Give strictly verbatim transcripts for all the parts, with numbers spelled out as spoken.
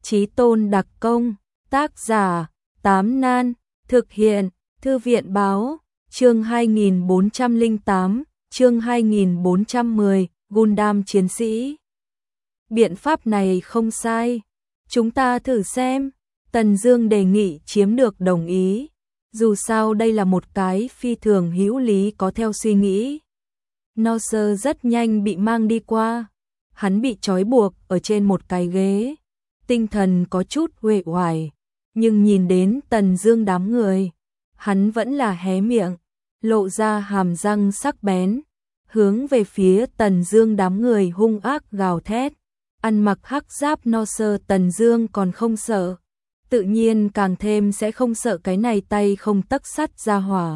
Chí Tôn đặc công, tác giả, Tám Nan, thực hiện, Thư viện báo, chương hai nghìn bốn trăm lẻ tám, chương hai nghìn bốn trăm mười, Gundam chiến sĩ. Biện pháp này không sai, chúng ta thử xem, Tần Dương đề nghị chiếm được đồng ý, dù sao đây là một cái phi thường hữu lý có theo suy nghĩ. Noser rất nhanh bị mang đi qua, hắn bị trói buộc ở trên một cái ghế, tinh thần có chút uể oải, nhưng nhìn đến Tần Dương đám người, hắn vẫn là hé miệng, lộ ra hàm răng sắc bén, hướng về phía Tần Dương đám người hung ác gào thét. Ăn mặc hắc giáp Noser Tần Dương còn không sợ, tự nhiên càng thêm sẽ không sợ cái này tay không tấc sắt ra hỏa.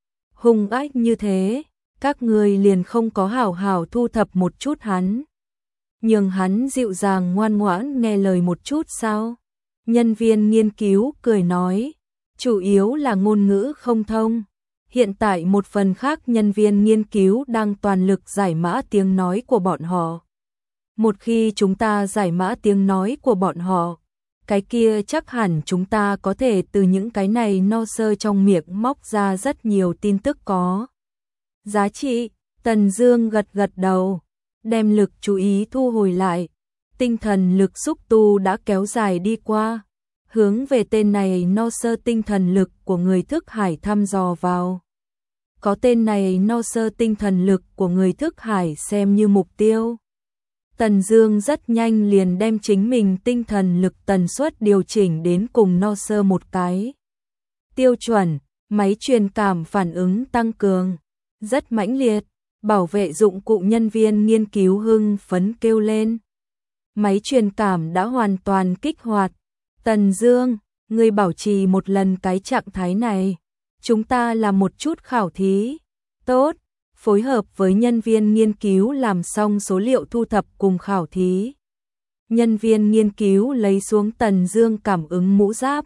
Hung ác như thế, các người liền không có hảo hảo thu thập một chút hắn, nhường hắn dịu dàng ngoan ngoãn nghe lời một chút sao? Nhân viên nghiên cứu cười nói, chủ yếu là ngôn ngữ không thông. Hiện tại một phần khác nhân viên nghiên cứu đang toàn lực giải mã tiếng nói của bọn họ. Một khi chúng ta giải mã tiếng nói của bọn họ, cái kia chắc hẳn chúng ta có thể từ những cái này Noser trong miệng móc ra rất nhiều tin tức có giá trị. Tần Dương gật gật đầu, đem lực chú ý thu hồi lại, tinh thần lực xúc tu đã kéo dài đi qua, hướng về tên này Noser tinh thần lực của người thức hải thăm dò vào. Có tên này Noser tinh thần lực của người thức hải xem như mục tiêu, Tần Dương rất nhanh liền đem chính mình tinh thần lực tần suất điều chỉnh đến cùng Noser một cái tiêu chuẩn, máy truyền cảm phản ứng tăng cường, rất mãnh liệt. Bảo vệ dụng cụ nhân viên nghiên cứu hưng phấn kêu lên. Máy truyền cảm đã hoàn toàn kích hoạt. Tần Dương, ngươi bảo trì một lần cái trạng thái này. Chúng ta làm một chút khảo thí. Tốt, phối hợp với nhân viên nghiên cứu làm xong số liệu thu thập cùng khảo thí. Nhân viên nghiên cứu lấy xuống Tần Dương cảm ứng mũ giáp.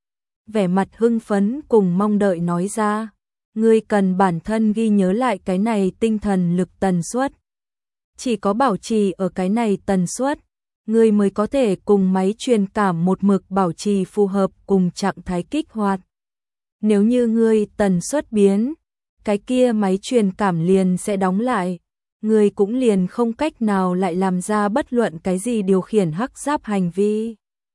Vẻ mặt hưng phấn cùng mong đợi nói ra. Ngươi cần bản thân ghi nhớ lại cái này tinh thần lực tần suất. Chỉ có bảo trì ở cái này tần suất, ngươi mới có thể cùng máy truyền cảm một mực bảo trì phù hợp cùng trạng thái kích hoạt. Nếu như ngươi tần suất biến, cái kia máy truyền cảm liền sẽ đóng lại, ngươi cũng liền không cách nào lại làm ra bất luận cái gì điều khiển hắc giáp hành vi.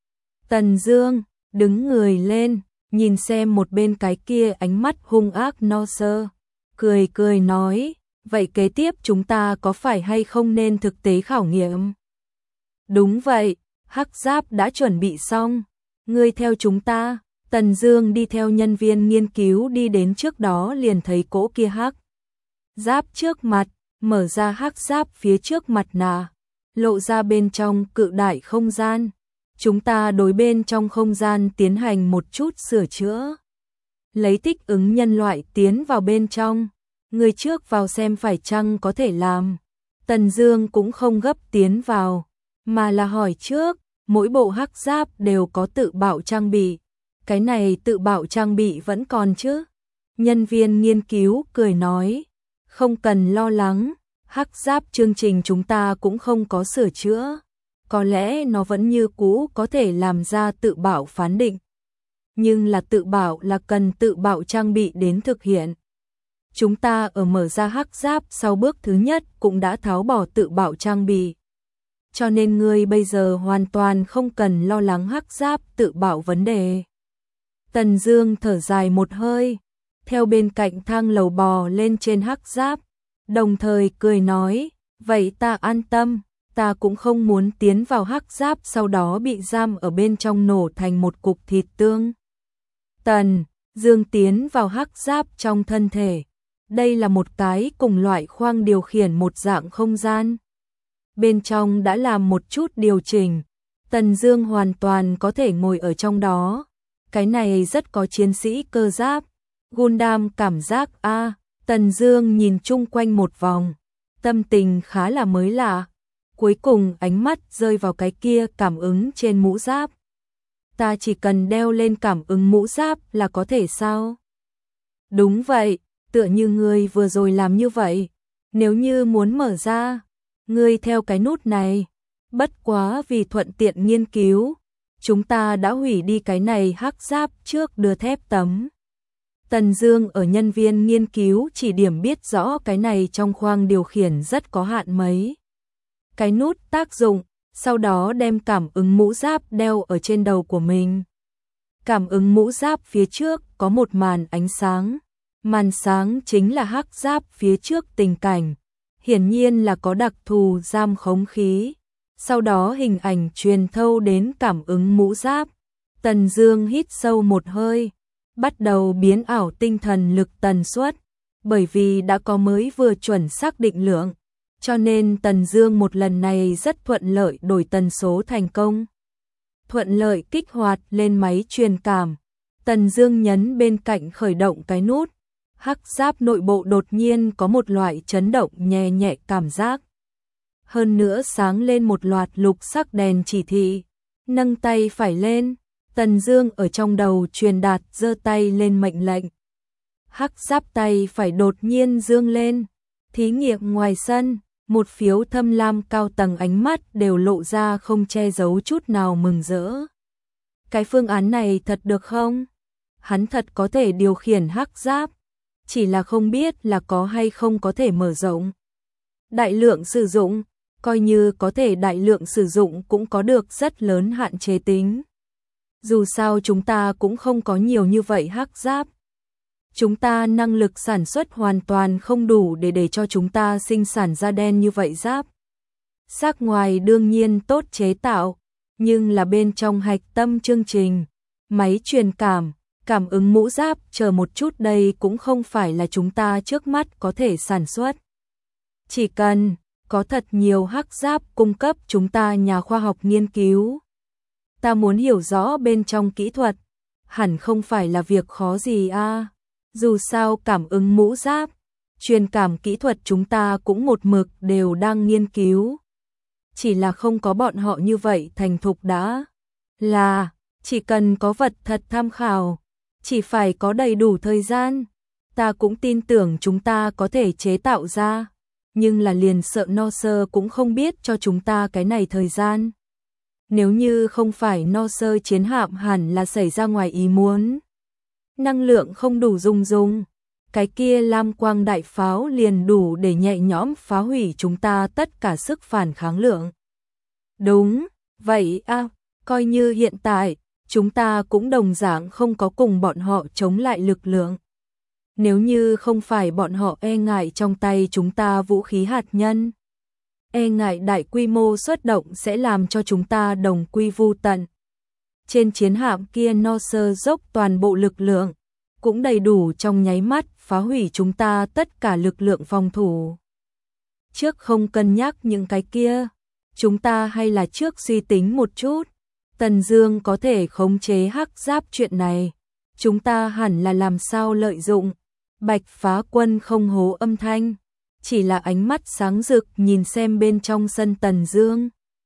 Tần Dương đứng người lên, nhìn xem một bên cái kia ánh mắt hung ác Noser, cười cười nói, vậy kế tiếp chúng ta có phải hay không nên thực tế khảo nghiệm? Đúng vậy, hắc giáp đã chuẩn bị xong, ngươi theo chúng ta. Tần Dương đi theo nhân viên nghiên cứu đi đến trước đó liền thấy cỗ kia hắc giáp trước mặt, mở ra hắc giáp phía trước mặt nạ, lộ ra bên trong cự đại không gian. Chúng ta đối bên trong không gian tiến hành một chút sửa chữa, lấy thích ứng nhân loại tiến vào bên trong. Người trước vào xem phải chăng có thể làm. Tần Dương cũng không gấp tiến vào, mà là hỏi trước, mỗi bộ hắc giáp đều có tự bạo trang bị. Cái này tự bạo trang bị vẫn còn chứ? Nhân viên nghiên cứu cười nói, không cần lo lắng, hắc giáp chương trình chúng ta cũng không có sửa chữa. Có lẽ nó vẫn như cũ có thể làm ra tự bạo phán định. Nhưng là tự bạo là cần tự bạo trang bị đến thực hiện. Chúng ta ở mở ra hắc giáp sau bước thứ nhất cũng đã tháo bỏ tự bạo trang bị. Cho nên ngươi bây giờ hoàn toàn không cần lo lắng hắc giáp tự bạo vấn đề. Tần Dương thở dài một hơi, theo bên cạnh thang lầu bò lên trên hắc giáp, đồng thời cười nói, vậy ta an tâm. Ta cũng không muốn tiến vào hắc giáp sau đó bị giam ở bên trong nổ thành một cục thịt tương. Tần Dương tiến vào hắc giáp trong thân thể. Đây là một cái cùng loại khoang điều khiển một dạng không gian. Bên trong đã làm một chút điều chỉnh. Tần Dương hoàn toàn có thể ngồi ở trong đó. Cái này rất có chiến sĩ cơ giáp. Gundam cảm giác a. Tần Dương nhìn chung quanh một vòng, tâm tình khá là mới lạ. Cuối cùng ánh mắt rơi vào cái kia cảm ứng trên mũ giáp. Ta chỉ cần đeo lên cảm ứng mũ giáp là có thể sao? Đúng vậy, tựa như ngươi vừa rồi làm như vậy. Nếu như muốn mở ra, ngươi theo cái nút này. Bất quá vì thuận tiện nghiên cứu, chúng ta đã hủy đi cái này hắc giáp trước đưa thép tấm. Tần Dương ở nhân viên nghiên cứu chỉ điểm biết rõ cái này trong khoang điều khiển rất có hạn mấy. Cái nút tác dụng, sau đó đem cảm ứng mũ giáp đeo ở trên đầu của mình. Cảm ứng mũ giáp phía trước có một màn ánh sáng. Màn sáng chính là hắc giáp phía trước tình cảnh. Hiển nhiên là có đặc thù giam khống khí. Sau đó hình ảnh truyền thâu đến cảm ứng mũ giáp. Tần Dương hít sâu một hơi, bắt đầu biến ảo tinh thần lực tần suất. Bởi vì đã có mới vừa chuẩn xác định lượng, cho nên Tần Dương một lần này rất thuận lợi đổi tần số thành công. Thuận lợi kích hoạt lên máy truyền cảm. Tần Dương nhấn bên cạnh khởi động cái nút. Hắc giáp nội bộ đột nhiên có một loại chấn động nhẹ nhẹ cảm giác. Hơn nữa sáng lên một loạt lục sắc đèn chỉ thị. Nâng tay phải lên, Tần Dương ở trong đầu truyền đạt giơ tay lên mệnh lệnh. Hắc giáp tay phải đột nhiên dương lên. Thí nghiệm ngoài sân, một phiếu thâm lam cao tầng ánh mắt đều lộ ra không che giấu chút nào mừng rỡ. Cái phương án này thật được không? Hắn thật có thể điều khiển hắc giáp, chỉ là không biết là có hay không có thể mở rộng. Đại lượng sử dụng, coi như có thể đại lượng sử dụng cũng có được rất lớn hạn chế tính. Dù sao chúng ta cũng không có nhiều như vậy hắc giáp. Chúng ta năng lực sản xuất hoàn toàn không đủ để để cho chúng ta sinh sản ra đen như vậy giáp. Sắc ngoài đương nhiên tốt chế tạo, nhưng là bên trong hạch tâm chương trình, máy truyền cảm, cảm ứng mũ giáp chờ một chút đây cũng không phải là chúng ta trước mắt có thể sản xuất. Chỉ cần có thật nhiều hắc giáp cung cấp chúng ta nhà khoa học nghiên cứu. Ta muốn hiểu rõ bên trong kỹ thuật, hẳn không phải là việc khó gì a. À. Dù sao cảm ứng mũ giáp, truyền cảm kỹ thuật chúng ta cũng một mực đều đang nghiên cứu. Chỉ là không có bọn họ như vậy thành thục đã. Là, chỉ cần có vật thật tham khảo, chỉ phải có đầy đủ thời gian. Ta cũng tin tưởng chúng ta có thể chế tạo ra, nhưng là liền sợ no sơ cũng không biết cho chúng ta cái này thời gian. Nếu như không phải no sơ chiến hạm hẳn là xảy ra ngoài ý muốn. Năng lượng không đủ dùng dùng, cái kia lam quang đại pháo liền đủ để nhẹ nhõm phá hủy chúng ta tất cả sức phản kháng lượng. Đúng, vậy à, coi như hiện tại, chúng ta cũng đồng dạng không có cùng bọn họ chống lại lực lượng. Nếu như không phải bọn họ e ngại trong tay chúng ta vũ khí hạt nhân, e ngại đại quy mô xuất động sẽ làm cho chúng ta đồng quy vu tận. Trên chiến hạm kia no sơ dốc toàn bộ lực lượng, cũng đầy đủ trong nháy mắt phá hủy chúng ta tất cả lực lượng phòng thủ. Trước không cân nhắc những cái kia, chúng ta hay là trước suy tính một chút. Tần Dương có thể khống chế hắc giáp chuyện này, chúng ta hẳn là làm sao lợi dụng. Bạch Phá Quân không hố âm thanh, chỉ là ánh mắt sáng rực nhìn xem bên trong sân Tần Dương.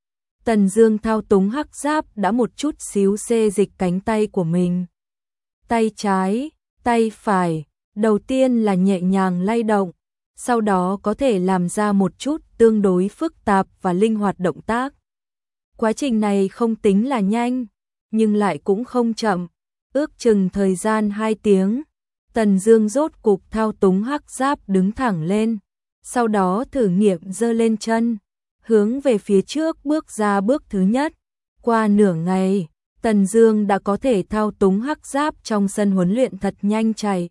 Tần Dương thao túng hắc giáp đã một chút xíu xê dịch cánh tay của mình. Tay trái, tay phải, đầu tiên là nhẹ nhàng lay động, sau đó có thể làm ra một chút tương đối phức tạp và linh hoạt động tác. Quá trình này không tính là nhanh, nhưng lại cũng không chậm, ước chừng thời gian hai tiếng. Tần Dương rốt cục thao túng hắc giáp đứng thẳng lên, sau đó thử nghiệm giơ lên chân, hướng về phía trước bước ra bước thứ nhất. Qua nửa ngày, Tần Dương đã có thể thao túng hắc giáp trong sân huấn luyện thật nhanh chạy.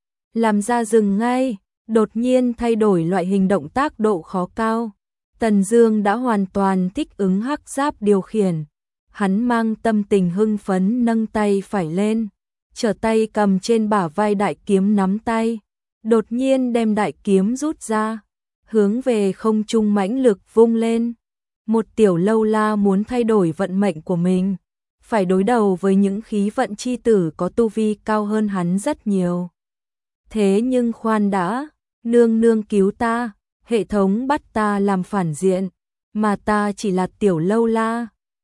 Làm ra dừng ngay, đột nhiên thay đổi loại hình động tác độ khó cao. Tần Dương đã hoàn toàn thích ứng hắc giáp điều khiển. Hắn mang tâm tình hưng phấn nâng tay phải lên, trở tay cầm trên bả vai đại kiếm nắm tay, đột nhiên đem đại kiếm rút ra, hướng về không trung mãnh lực vung lên. Một tiểu lâu la muốn thay đổi vận mệnh của mình, phải đối đầu với những khí vận chi tử có tu vi cao hơn hắn rất nhiều. Thế nhưng khoan đã, nương nương cứu ta, hệ thống bắt ta làm phản diện, mà ta chỉ là tiểu lâu la,